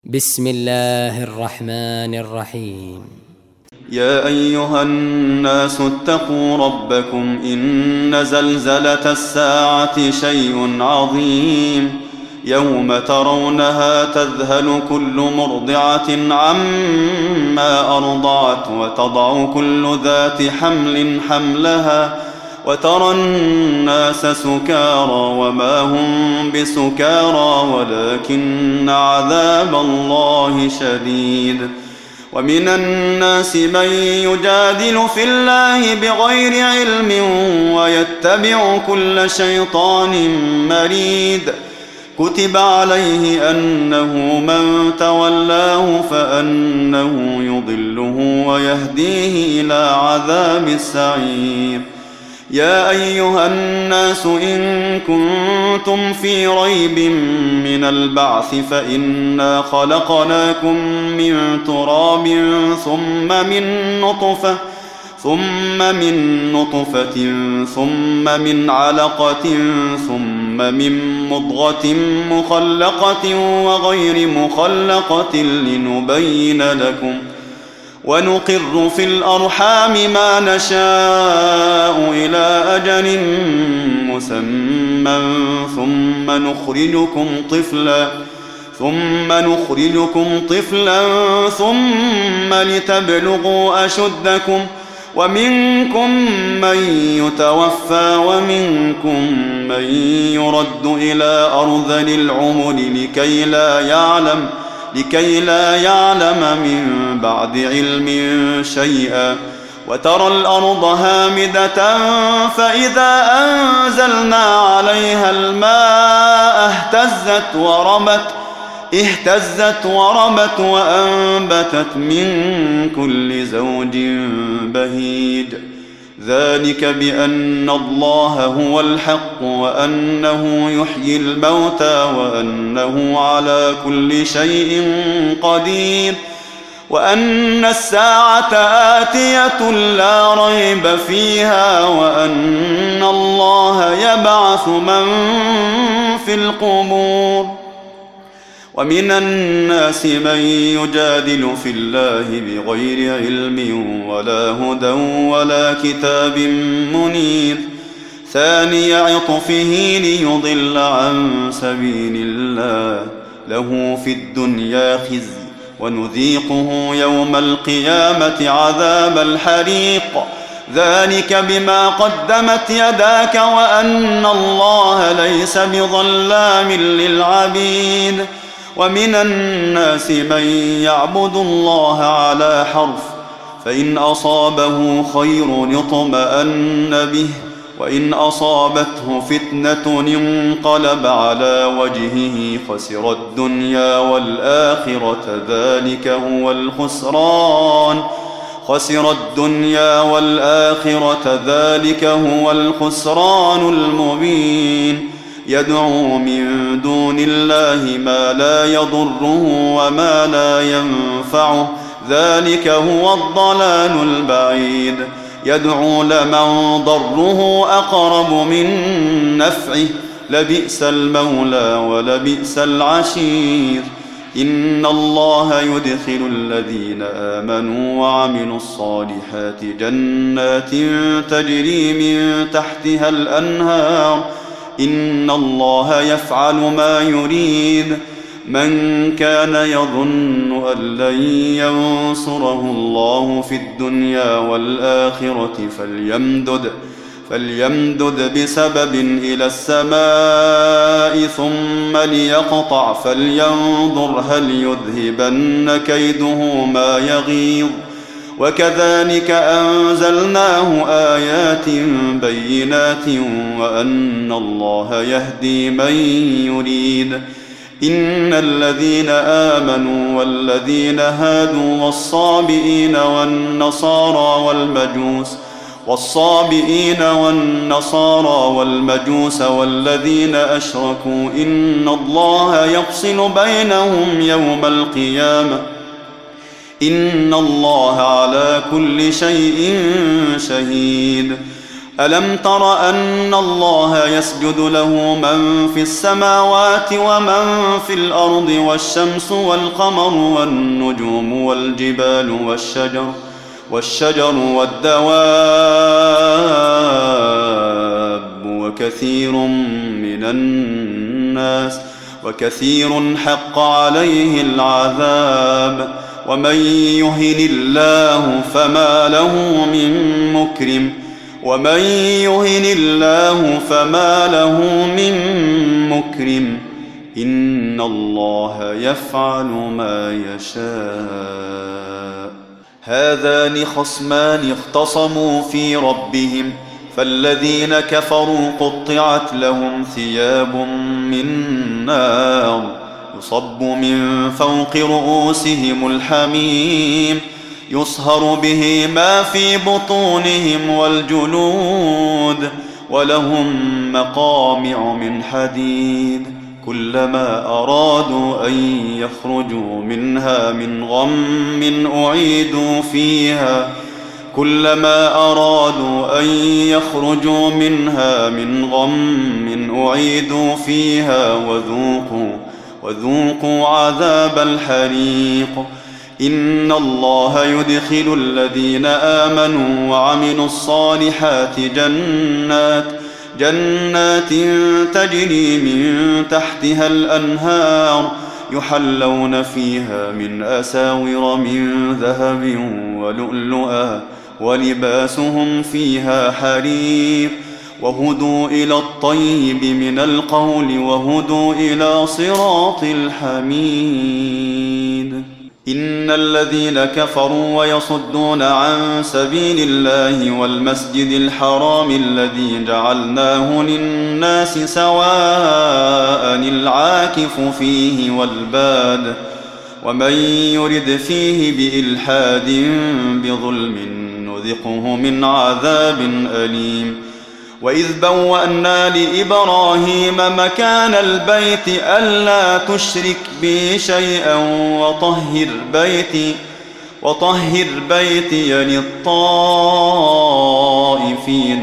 بسم الله الرحمن الرحيم. يا أيها الناس اتقوا ربكم إن زلزلة الساعة شيء عظيم يوم ترونها تذهل كل مرضعة عما أرضعت وتضع كل ذات حمل حملها وترى الناس سكارى وما هم بسكارى ولكن عذاب الله شديد. ومن الناس من يجادل في الله بغير علم ويتبع كل شيطان مريد. كتب عليه أنه من تولاه فأنه يضله ويهديه إلى عذاب السعير. يا أيها الناس إن كنتم في ريب من البعث فإنا خلقناكم من تراب ثم من نطفة ثم من علقة ثم من مضغة مخلقة وغير مخلقة لنبين لكم ونقر في الأرحام ما نشاء إلى أجل مسمى ثم نخرجكم طفلا ثم لتبلغوا أشدكم ومنكم من يتوفى ومنكم من يرد إلى أرذل العمر لكي لا يعلم من بعد علم شيئا. وترى الأرض هامدة فإذا أنزلنا عليها الماء اهتزت وربت وأنبتت من كل زوج بهيج. ذلك بأن الله هو الحق وأنه يحيي الموتى وأنه على كل شيء قدير وأن الساعة آتية لا ريب فيها وأن الله يبعث من في القبور. ومن الناس من يجادل في الله بغير علم ولا هدى ولا كتاب منير. ثاني عطفه ليضل عن سبيل الله له في الدنيا خزي ونذيقه يوم القيامة عذاب الحريق. ذلك بما قدمت يداك وأن الله ليس بظلام للعبيد. ومن الناس من يعبد الله على حرف فإن أصابه خير اطمأن به وإن أصابته فتنة انقلب على وجهه خسر الدنيا والآخرة ذلك هو الخسران المبين. يدعو من دون الله ما لا يضره وما لا ينفعه ذلك هو الضلال البعيد. يدعو لمن ضره أقرب من نفعه لبئس المولى ولبئس العشير. إن الله يدخل الذين آمنوا وعملوا الصالحات جنات تجري من تحتها الأنهار. إن الله يفعل ما يريد. من كان يظن أن لن ينصره الله في الدنيا والآخرة فليمدد بسبب إلى السماء ثم ليقطع فلينظر هل يذهبن كيده ما يغيظ. وكذلك أنزلناه آيات بينات وأن الله يهدي من يريد. إن الذين آمنوا والذين هادوا والصابئين والنصارى والمجوس والذين أشركوا إن الله يفصل بينهم يوم القيامة. إن الله على كل شيء شهيد. ألم تر أن الله يسجد له من في السماوات ومن في الأرض والشمس والقمر والنجوم والجبال والشجر والدواب وكثير حق عليه العذاب ومن يهن الله فما له من مكرم إن الله يفعل ما يشاء هذان خصمان اختصموا في ربهم فالذين كفروا قطعت لهم ثياب من نار يصب من فوق رؤوسهم الحميم يصهر به ما في بطونهم والجلود ولهم مقامع من حديد كلما أرادوا أن يخرجوا منها من غم أعيدوا فيها وذوقوا عذاب الحريق إن الله يدخل الذين آمنوا وعملوا الصالحات جنات تجري من تحتها الأنهار يحلون فيها من أساور من ذهب ولؤلؤا ولباسهم فيها حرير وهدوا إلى الطيب من القول وهدوا إلى صراط الحميد إن الذين كفروا ويصدون عن سبيل الله والمسجد الحرام الذي جعلناه للناس سواء العاكف فيه والباد ومن يرد فيه بإلحاد بظلم نذقه من عذاب أليم وإذ بوأنا لإبراهيم مكان البيت ألا تشرك بي شيئا وطهر بيتي للطائفين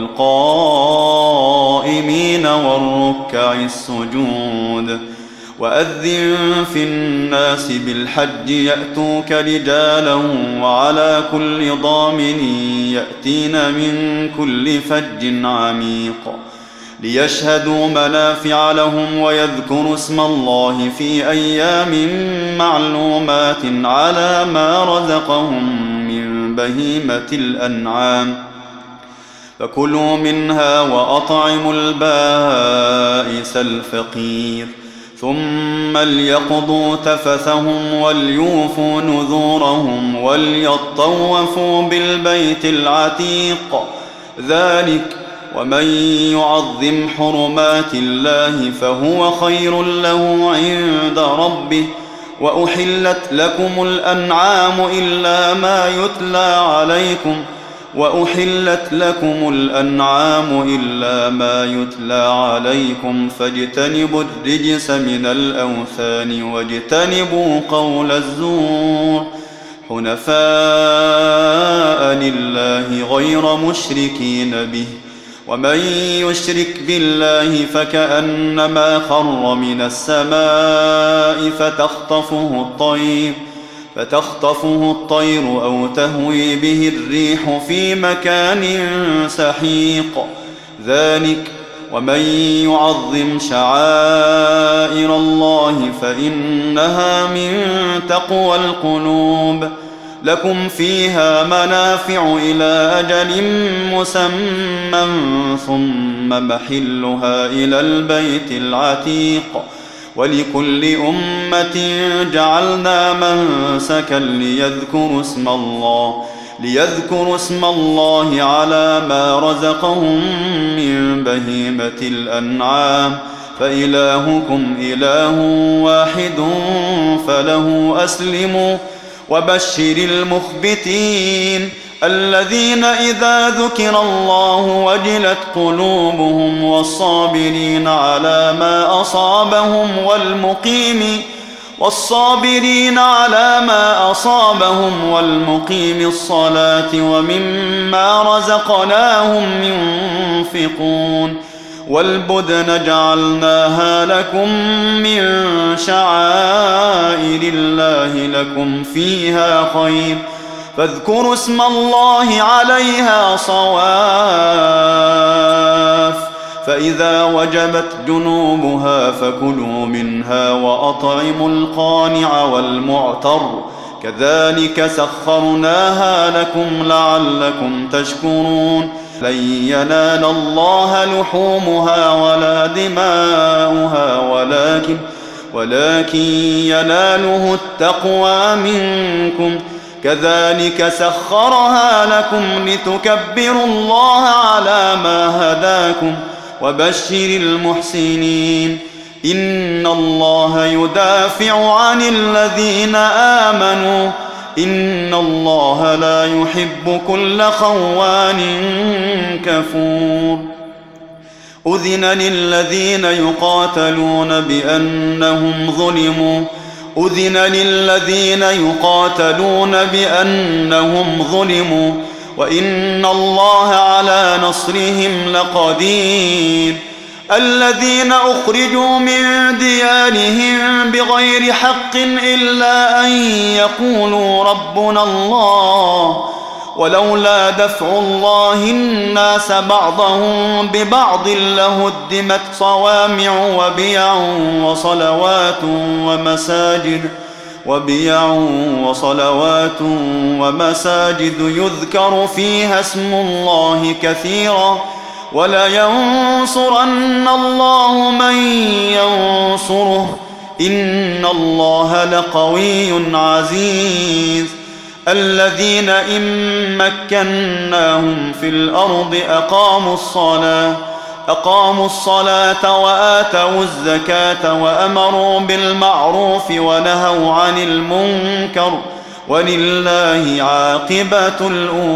والقائمين والركع السجود وأذن في الناس بالحج يأتوك رجالا وعلى كل ضامن يأتين من كل فج عميق ليشهدوا منافع لهم ويذكروا اسم الله في أيام معلومات على ما رزقهم من بهيمة الأنعام فكلوا منها وأطعموا البائس الفقير ثم ليقضوا تفثهم وليوفوا نذورهم وليطوفوا بالبيت العتيق ذلك ومن يعظم حرمات الله فهو خير له عند ربه وأحلت لكم الأنعام إلا ما يتلى عليكم فاجتنبوا الرجس من الأوثان واجتنبوا قول الزور حنفاء لله غير مشركين به ومن يشرك بالله فكأنما خر من السماء فتخطفه الطير أو تهوي به الريح في مكان سحيق ذلك ومن يعظم شعائر الله فإنها من تقوى القلوب لكم فيها منافع إلى أجل مسمى ثم محلها إلى البيت العتيق ولكل أمة جعلنا منسكا ليذكروا اسم الله على ما رزقهم من بهيمة الأنعام فإلهكم إله واحد فله أسلموا وبشر المخبتين الذين إذا ذكر الله وجلت قلوبهم والصابرين على ما أصابهم والصابرين على ما أصابهم والمقيم الصلاة ومما رزقناهم ينفقون والبدن جعلناها لكم من شعائر الله لكم فيها خير فاذكروا اسم الله عليها صواف فإذا وجبت جنوبها فكلوا منها وأطعموا القانع والمعتر كذلك سخرناها لكم لعلكم تشكرون لن ينال الله لحومها ولا دماؤها ولكن يناله التقوى منكم كذلك سخرها لكم لتكبروا الله على ما هداكم وبشر المحسنين إن الله يدافع عن الذين آمنوا إن الله لا يحب كل خوان كفور أذن للذين يقاتلون بأنهم ظلموا وإن الله على نصرهم لقدير الذين أخرجوا من ديارهم بغير حق إلا أن يقولوا ربنا الله ولولا دفع الله الناس بعضهم ببعض لهدمت صوامع وصلوات ومساجد يذكر فيها اسم الله كثيرا ولينصرن الله من ينصره إن الله لقوي عزيز الذين إن مكناهم في الأرض أقاموا الصلاة وآتوا الزكاة وأمروا بالمعروف ونهوا عن المنكر ولله عاقبة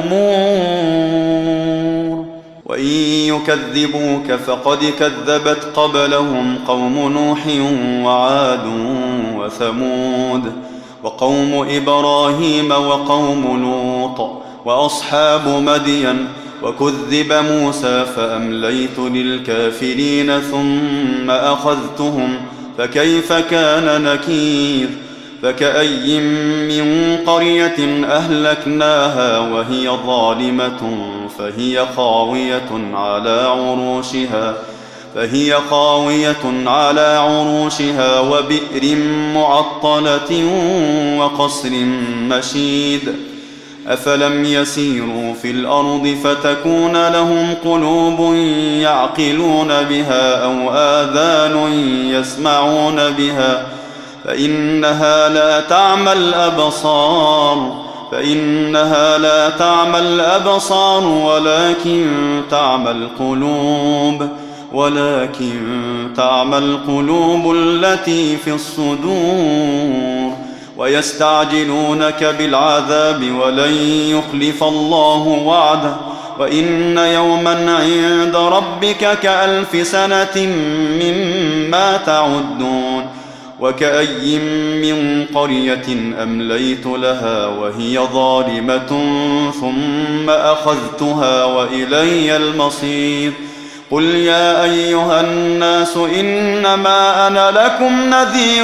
الأمور وإن يكذبوك فقد كذبت قبلهم قوم نوح وعاد وثمود وقوم إبراهيم وقوم لوط وأصحاب مدين وكذب موسى فأمليت للكافرين ثم أخذتهم فكيف كان نكير فكأي من قرية أهلكناها وهي ظالمة فهي خاوية على عروشها وبئر معطلة وقصر مشيد أفلم يسيروا في الأرض فتكون لهم قلوب يعقلون بها أو آذان يسمعون بها فإنها لا تعمى الأبصار ولكن تعمى القلوب التي في الصدور ويستعجلونك بالعذاب ولن يخلف الله وعده وإن يوما عند ربك كألف سنة مما تعدون وكأي من قرية أمليت لها وهي ظالمة ثم أخذتها وإلي المصير قل يا أيها الناس إنما أنا لكم نذير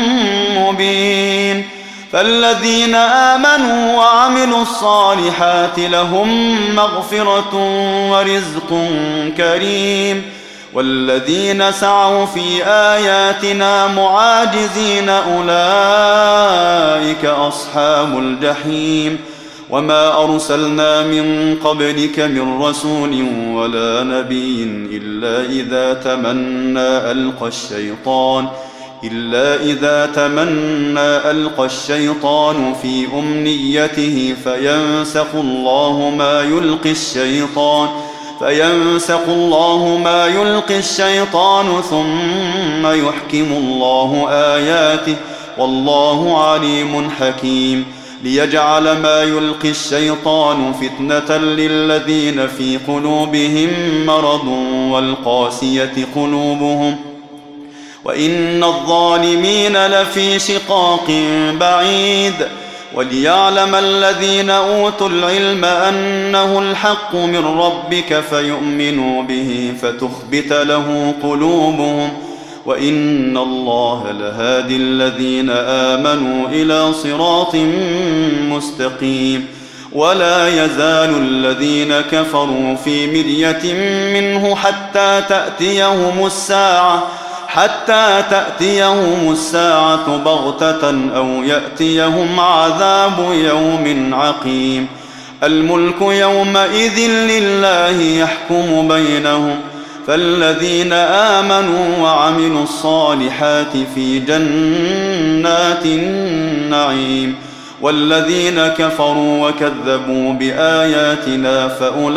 مبين فالذين آمنوا وعملوا الصالحات لهم مغفرة ورزق كريم والذين سعوا في آياتنا معاجزين أولئك أصحاب الجحيم وما أرسلنا من قبلك من رسول ولا نبي إلا إذا تمنى ألقى الشيطان في أمنيته فينسخ الله ما يلقي الشيطان ثم يحكم الله آياته والله عليم حكيم ليجعل ما يلقي الشيطان فتنة للذين في قلوبهم مرض والقاسية قلوبهم وإن الظالمين لفي شقاق بعيد. وليعلم الذين أوتوا العلم أنه الحق من ربك فيؤمنوا به فتخبت له قلوبهم، وإن الله لهادي الذين آمنوا إلى صراط مستقيم. ولا يزال الذين كفروا في مرية منه حتى تأتيهم الساعة بغتة أو يأتيهم عذاب يوم عقيم. الملك يومئذ لله يحكم بينهم، فالذين آمنوا وعملوا الصالحات في جنات النعيم، والذين كفروا وكذبوا بآياتنا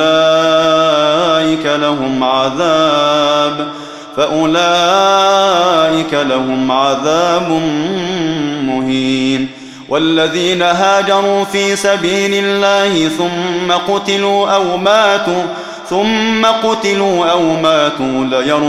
فأولئك لهم عذاب مهين. والذين هاجروا في سبيل الله ثم قتلوا أو ماتوا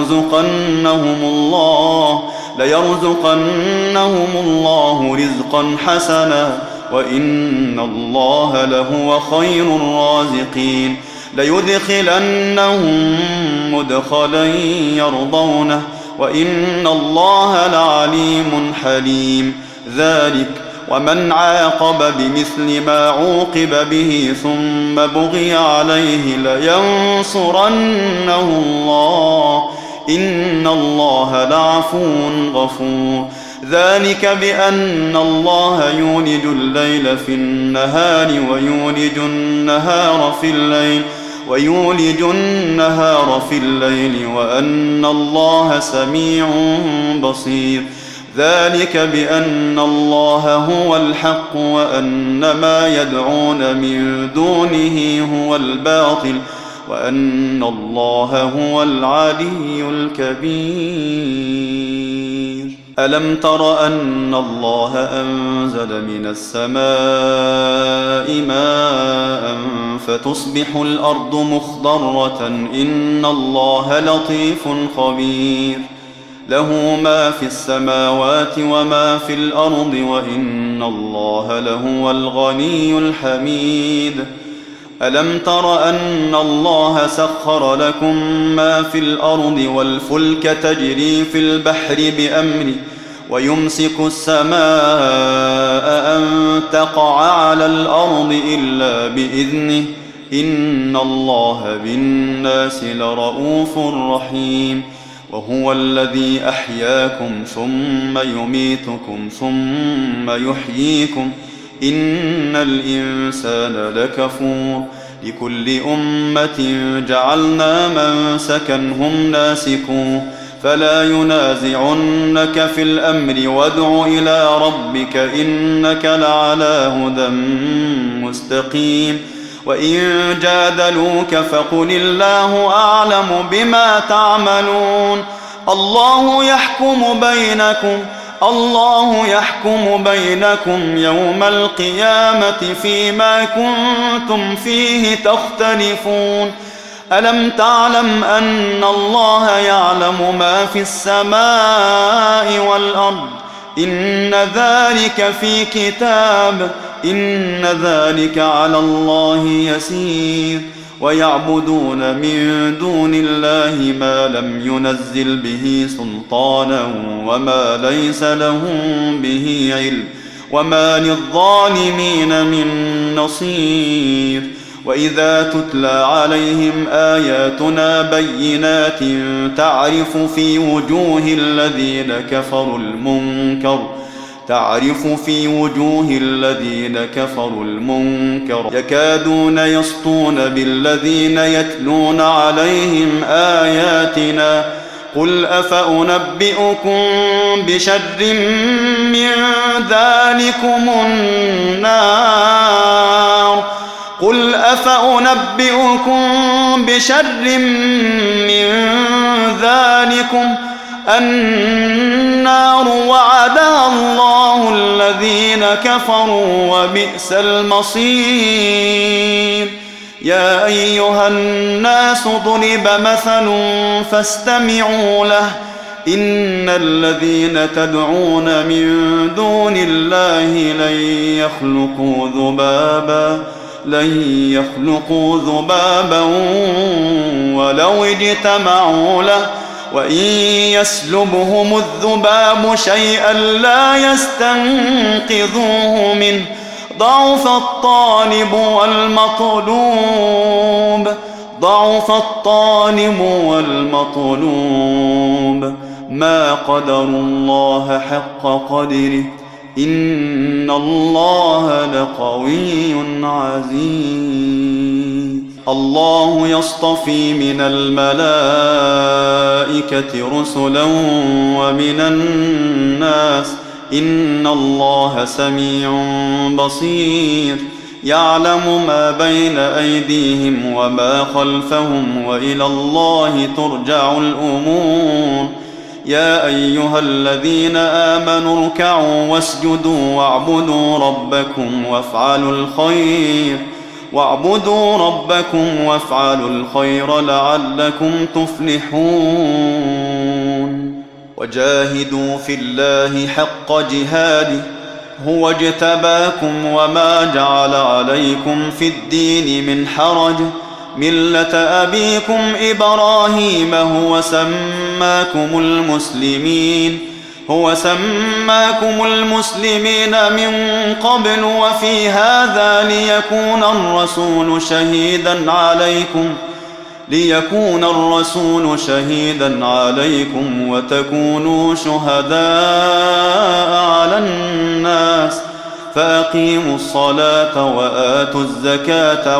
ليرزقنهم الله رزقا حسنا، وإن الله لهو خير الرازقين. ليدخلنهم مدخلا يرضونه، وإن الله لعليم حليم. ذلك ومن عاقب بمثل ما عوقب به ثم بغي عليه لينصرنه الله، إن الله لعفو غفور. ذلك بأن الله يولج الليل في النهار ويولج النهار في الليل وأن الله سميع بصير. ذلك بأن الله هو الحق وأن ما يدعون من دونه هو الباطل وأن الله هو العلي الكبير. ألم تر أن الله أنزل من السماء ماء فتصبح الأرض مخضرة إن الله لطيف خبير. له ما في السماوات وما في الأرض وإن الله لهو الغني الحميد. ألم تر أن الله سخر لكم ما في الأرض والفلك تجري في البحر بأمره ويمسك السماء أن تقع على الأرض إلا بإذنه إن الله بالناس لرؤوف رحيم. وهو الذي أحياكم ثم يميتكم ثم يحييكم إن الإنسان لكفور. لكل أمة جعلنا منسكا هم ناسكوه فلا ينازعنك في الأمر وادع إلى ربك إنك لعلى هدى مستقيم. وإن جادلوك فقل الله أعلم بما تعملون. الله يحكم بينكم يوم القيامة فيما كنتم فيه تختلفون. ألم تعلم أن الله يعلم ما في السماء والأرض إن ذلك في كتاب إن ذلك على الله يسير. ويعبدون من دون الله ما لم ينزل به سلطانا وما ليس لهم به علم وما للظالمين من نصير. وإذا تتلى عليهم آياتنا بينات تعرف في وجوه الذين كفروا المنكر يكادون يسطون بالذين يتلون عليهم آياتنا. قل أفأنبئكم بشر من ذلكم النار وعدها الله الذين كفروا وبئس المصير. يا أيها الناس ضرب مثل فاستمعوا له إن الذين تدعون من دون الله لن يخلقوا ذبابا ولو اجتمعوا له وإن يسلبهم الذباب شيئا لا يستنقذوه منه ضعف الطالب والمطلوب ما قدروا الله حق قدره إن الله لقوي عزيز الله يصطفي من الملائكة رسلا ومن الناس إن الله سميع بصير يعلم ما بين أيديهم وما خلفهم وإلى الله ترجع الأمور يا أيها الذين آمنوا اركعوا واسجدوا واعبدوا ربكم وافعلوا الخير لعلكم تفلحون وجاهدوا في الله حق جهاده هو اجتباكم وما جعل عليكم في الدين من حرج ملة أبيكم إبراهيم هو سماكم المسلمين من قبل وفي هذا ليكون الرسول شهيدا عليكم وتكونوا شهداء على الناس فأقيموا الصلاة وآتوا الزكاة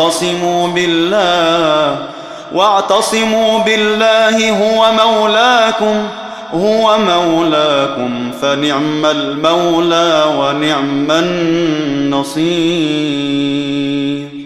واعتصموا بالله هو مولاكم فنعم المولى ونعم النصير